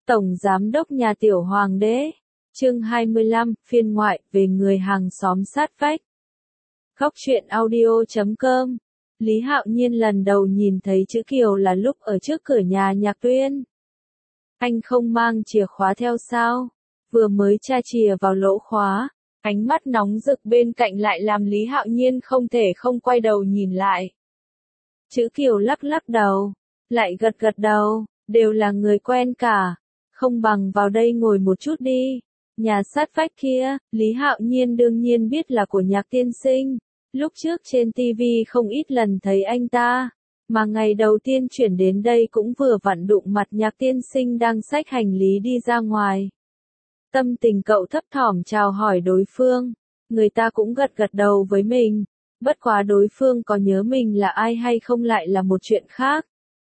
Tổng Giám đốc nhà tiểu hoàng đế. Chương 25, phiên ngoại, về người hàng xóm sát vách. Góc truyện audio.com. Lý Hạo Nhiên lần đầu nhìn thấy chữ Kiều là lúc ở trước cửa nhà Nhạc Tuyên. Anh không mang chìa khóa theo sao? Vừa mới tra chìa vào lỗ khóa, ánh mắt nóng rực bên cạnh lại làm Lý Hạo Nhiên không thể không quay đầu nhìn lại. Chữ Kiều lắc lắc đầu, lại gật gật đầu, đều là người quen cả. Không bằng vào đây ngồi một chút đi. Nhà sát vách kia, Lý Hạo Nhiên đương nhiên biết là của Nhạc tiên sinh. Lúc trước trên TV không ít lần thấy anh ta, mà ngày đầu tiên chuyển đến đây cũng vừa vặn đụng mặt Nhạc tiên sinh đang xách hành lý đi ra ngoài. Tâm tình cậu thấp thỏm chào hỏi đối phương, người ta cũng gật gật đầu với mình, bất quá đối phương có nhớ mình là ai hay không lại là một chuyện khác.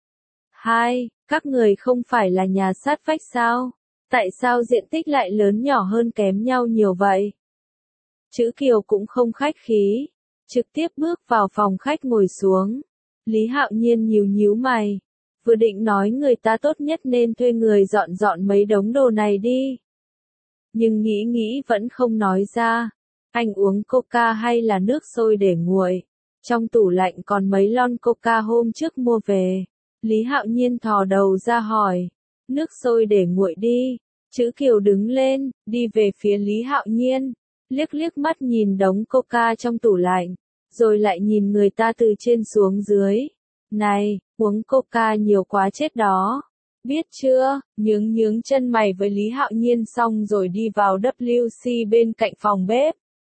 Hai, các người không phải là nhà sát vách sao? Tại sao diện tích lại lớn nhỏ hơn kém nhau nhiều vậy? Chữ Kiều cũng không khách khí, trực tiếp bước vào phòng khách ngồi xuống. Lý Hạo Nhiên nhíu nhíu mày, vừa định nói người ta tốt nhất nên thuê người dọn dọn mấy đống đồ này đi. Nhưng nghĩ vẫn không nói ra. Anh uống coca hay là nước sôi để nguội? Trong tủ lạnh còn mấy lon coca hôm trước mua về. Lý Hạo Nhiên thò đầu ra hỏi. Nước sôi để nguội đi. Chữ Kiều đứng lên, đi về phía Lý Hạo Nhiên. Liếc liếc mắt nhìn đống coca trong tủ lạnh. Rồi lại nhìn người ta từ trên xuống dưới. Này, uống coca nhiều quá chết đó. Biết chưa? Nhướng chân mày với Lý Hạo Nhiên xong rồi đi vào WC bên cạnh phòng bếp.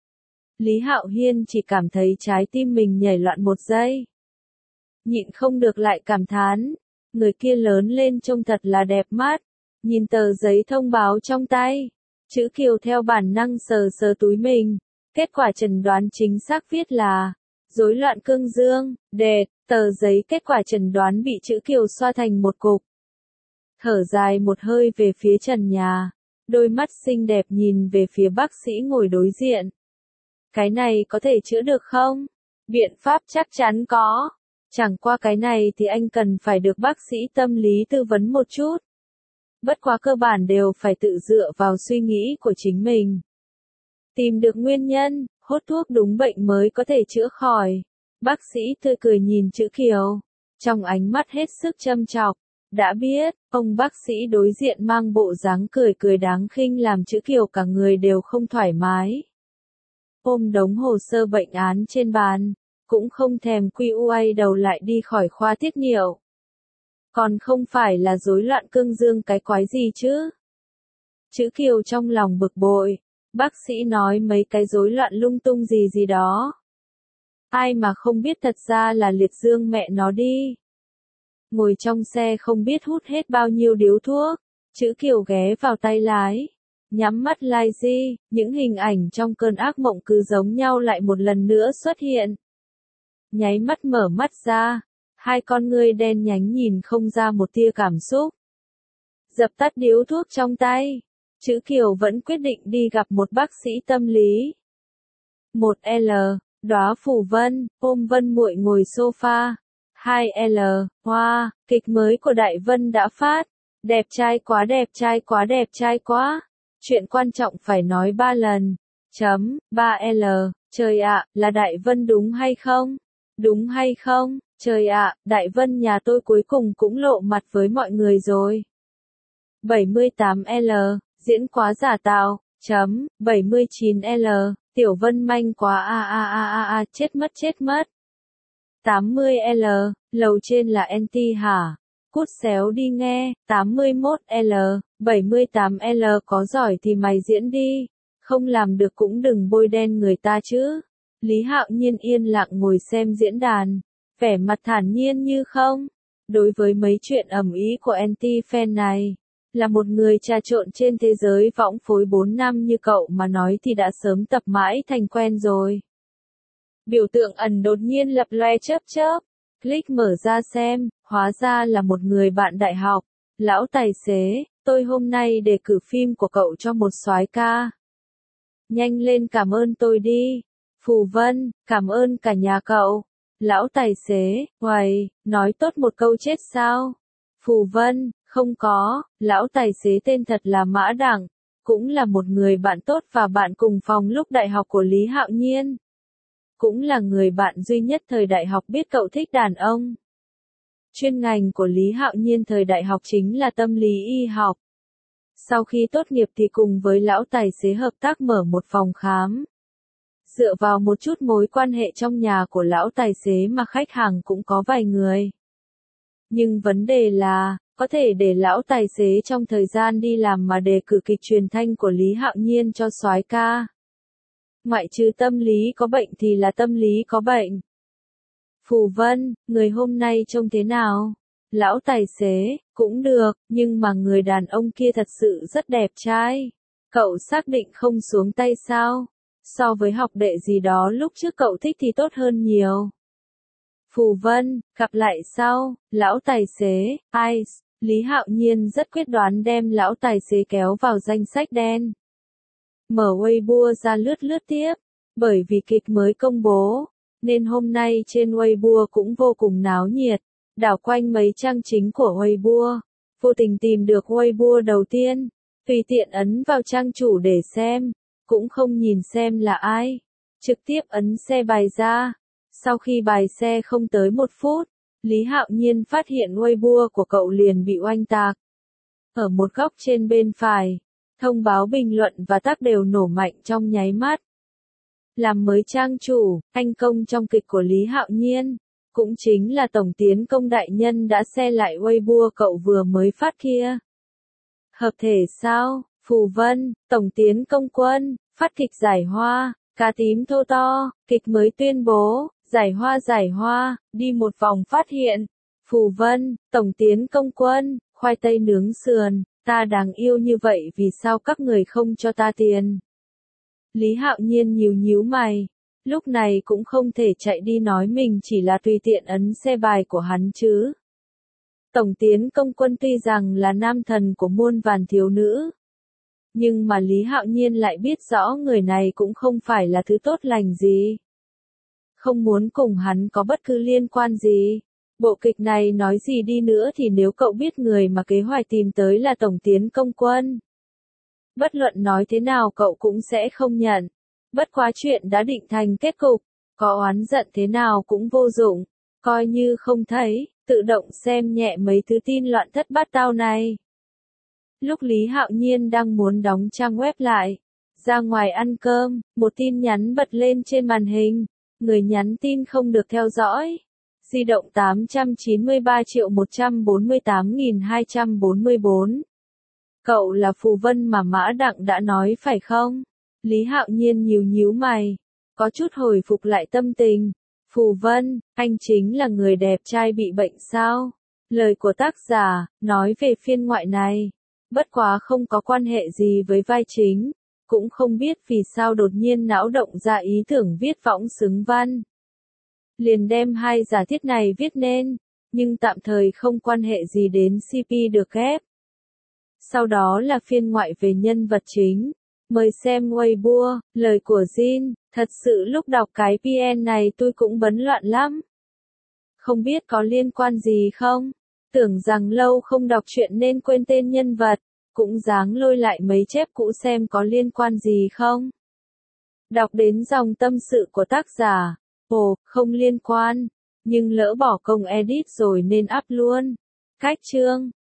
Lý Hạo Nhiên chỉ cảm thấy trái tim mình nhảy loạn một giây. Nhịn không được lại cảm thán. Người kia lớn lên trông thật là đẹp mắt. Nhìn tờ giấy thông báo trong tay. Chữ Kiều theo bản năng sờ sờ túi mình. Kết quả chẩn đoán chính xác viết là rối loạn cương dương, đệt. Tờ giấy kết quả chẩn đoán bị chữ Kiều xoa thành một cục. Thở dài một hơi về phía trần nhà. Đôi mắt xinh đẹp nhìn về phía bác sĩ ngồi đối diện. Cái này có thể chữa được không? Biện pháp chắc chắn có. Chẳng qua cái này thì anh cần phải được bác sĩ tâm lý tư vấn một chút. Bất quá cơ bản đều phải tự dựa vào suy nghĩ của chính mình. Tìm được nguyên nhân, hốt thuốc đúng bệnh mới có thể chữa khỏi. Bác sĩ tươi cười nhìn chữ Kiều. Trong ánh mắt hết sức châm chọc. Đã biết, ông bác sĩ đối diện mang bộ dáng cười đáng khinh làm chữ Kiều cả người đều không thoải mái. Ôm đống hồ sơ bệnh án trên bàn, cũng không thèm quay đầu lại đi khỏi khoa tiết niệu. Còn không phải là rối loạn cương dương cái quái gì chứ? Chữ Kiều trong lòng bực bội, bác sĩ nói mấy cái rối loạn lung tung gì đó. Ai mà không biết thật ra là liệt dương mẹ nó đi. Ngồi trong xe không biết hút hết bao nhiêu điếu thuốc, chữ Kiều ghé vào tay lái, nhắm mắt lai di, những hình ảnh trong cơn ác mộng cứ giống nhau lại một lần nữa xuất hiện. Nháy mắt mở mắt ra, hai con ngươi đen nhánh nhìn không ra một tia cảm xúc. Dập tắt điếu thuốc trong tay, chữ Kiều vẫn quyết định đi gặp một bác sĩ tâm lý. 1L, Đóa Phủ Vân, ôm Vân muội ngồi sofa. 2L, Hoa, kịch mới của Đại Vân đã phát. Đẹp trai quá đẹp trai quá đẹp trai quá. Chuyện quan trọng phải nói 3 lần. 3L, trời ạ, là Đại Vân đúng hay không? Đúng hay không? Trời ạ, Đại Vân nhà tôi cuối cùng cũng lộ mặt với mọi người rồi. 78L, diễn quá giả tạo. 79L, Tiểu Vân manh quá chết mất. 80L, lầu trên là NT hả? Cút xéo đi nghe. 81L, 78L có giỏi thì mày diễn đi. Không làm được cũng đừng bôi đen người ta chứ. Lý Hạo Nhiên yên lặng ngồi xem diễn đàn. Vẻ mặt thản nhiên như không. Đối với mấy chuyện ầm ĩ của anti-fan này. Là một người trà trộn trên thế giới võng phối 4 năm như cậu mà nói thì đã sớm tập mãi thành quen rồi. Biểu tượng ẩn đột nhiên lập loe chớp. Click mở ra xem, hóa ra là một người bạn đại học. Lão tài xế, tôi hôm nay đề cử phim của cậu cho một soái ca. Nhanh lên cảm ơn tôi đi. Phù Vân, cảm ơn cả nhà cậu. Lão tài xế, uầy, nói tốt một câu chết sao? Phù Vân, Không có, lão tài xế tên thật là Mã Đẳng, cũng là một người bạn tốt và bạn cùng phòng lúc đại học của Lý Hạo Nhiên. Cũng là người bạn duy nhất thời đại học biết cậu thích đàn ông. Chuyên ngành của Lý Hạo Nhiên thời đại học chính là tâm lý y học. Sau khi tốt nghiệp thì cùng với lão tài xế hợp tác mở một phòng khám. Dựa vào một chút mối quan hệ trong nhà của lão tài xế mà khách hàng cũng có vài người. Nhưng vấn đề là, có thể để lão tài xế trong thời gian đi làm mà đề cử kịch truyền thanh của Lý Hạo Nhiên cho soái ca. Ngoại trừ tâm lý có bệnh thì là tâm lý có bệnh. Phù Vân, người hôm nay trông thế nào? Lão tài xế, cũng được, nhưng mà người đàn ông kia thật sự rất đẹp trai. Cậu xác định không xuống tay sao? So với học đệ gì đó lúc trước cậu thích thì tốt hơn nhiều. Phù Vân, gặp lại sau, lão tài xế, Ice, Lý Hạo Nhiên rất quyết đoán đem lão tài xế kéo vào danh sách đen. Mở Weibo ra lướt lướt tiếp, bởi vì kịch mới công bố, nên hôm nay trên Weibo cũng vô cùng náo nhiệt, đảo quanh mấy trang chính của Weibo, vô tình tìm được Weibo đầu tiên, tùy tiện ấn vào trang chủ để xem, cũng không nhìn xem là ai, trực tiếp ấn xe bài ra. Sau khi bài xe không tới 1 phút, Lý Hạo Nhiên phát hiện Weibo của cậu liền bị oanh tạc. Ở một góc trên bên phải, thông báo bình luận và tag đều nổ mạnh trong nháy mắt. Làm mới trang chủ, anh công trong kịch của Lý Hạo Nhiên, cũng chính là Tổng Tiến Công đại nhân đã xe lại Weibo cậu vừa mới phát kia. Hợp thể sao? Phù Vân, Tổng Tiến Công quân, phát kịch Giải Hoa, cá tím thô to, kịch mới tuyên bố, Giải Hoa, đi một vòng phát hiện. Phù Vân, Tổng Tiến Công quân, khoai tây nướng sườn, ta đáng yêu như vậy vì sao các người không cho ta tiền? Lý Hạo Nhiên nhíu mày, lúc này cũng không thể chạy đi nói mình chỉ là tùy tiện ấn xe bài của hắn chứ. Tổng Tiến Công quân tuy rằng là nam thần của muôn vàn thiếu nữ, nhưng mà Lý Hạo Nhiên lại biết rõ người này cũng không phải là thứ tốt lành gì. Không muốn cùng hắn có bất cứ liên quan gì. Bộ kịch này nói gì đi nữa thì nếu cậu biết người mà Kế Hoài tìm tới là Tổng Tiến Công quân, bất luận nói thế nào cậu cũng sẽ không nhận. Bất quá chuyện đã định thành kết cục, có oán giận thế nào cũng vô dụng, coi như không thấy, tự động xem nhẹ mấy thứ tin loạn thất bát tao này. Lúc Lý Hạo Nhiên đang muốn đóng trang web lại, ra ngoài ăn cơm, một tin nhắn bật lên trên màn hình, người nhắn tin không được theo dõi. Di động 893.148.244. Cậu là Phù Vân mà Mã Đặng đã nói phải không? Lý Hạo Nhiên nhíu mày, có chút hồi phục lại tâm tình. Phù Vân, anh chính là người đẹp trai bị bệnh sao? Lời của tác giả, nói về phiên ngoại này. Bất quá không có quan hệ gì với vai chính, cũng không biết vì sao đột nhiên não động ra ý tưởng viết võng xứng văn. Liền đem hai giả thiết này viết nên, nhưng tạm thời không quan hệ gì đến CP được ghép. Sau đó là phiên ngoại về nhân vật chính. Mời xem Weibo, lời của Jin, thật sự lúc đọc cái PN này tôi cũng bấn loạn lắm. Không biết có liên quan gì không? Tưởng rằng lâu không đọc truyện nên quên tên nhân vật, cũng dáng lôi lại mấy chép cũ xem có liên quan gì không? Đọc đến dòng tâm sự của tác giả, ồ, không liên quan, nhưng lỡ bỏ công edit rồi nên up luôn. Cách chương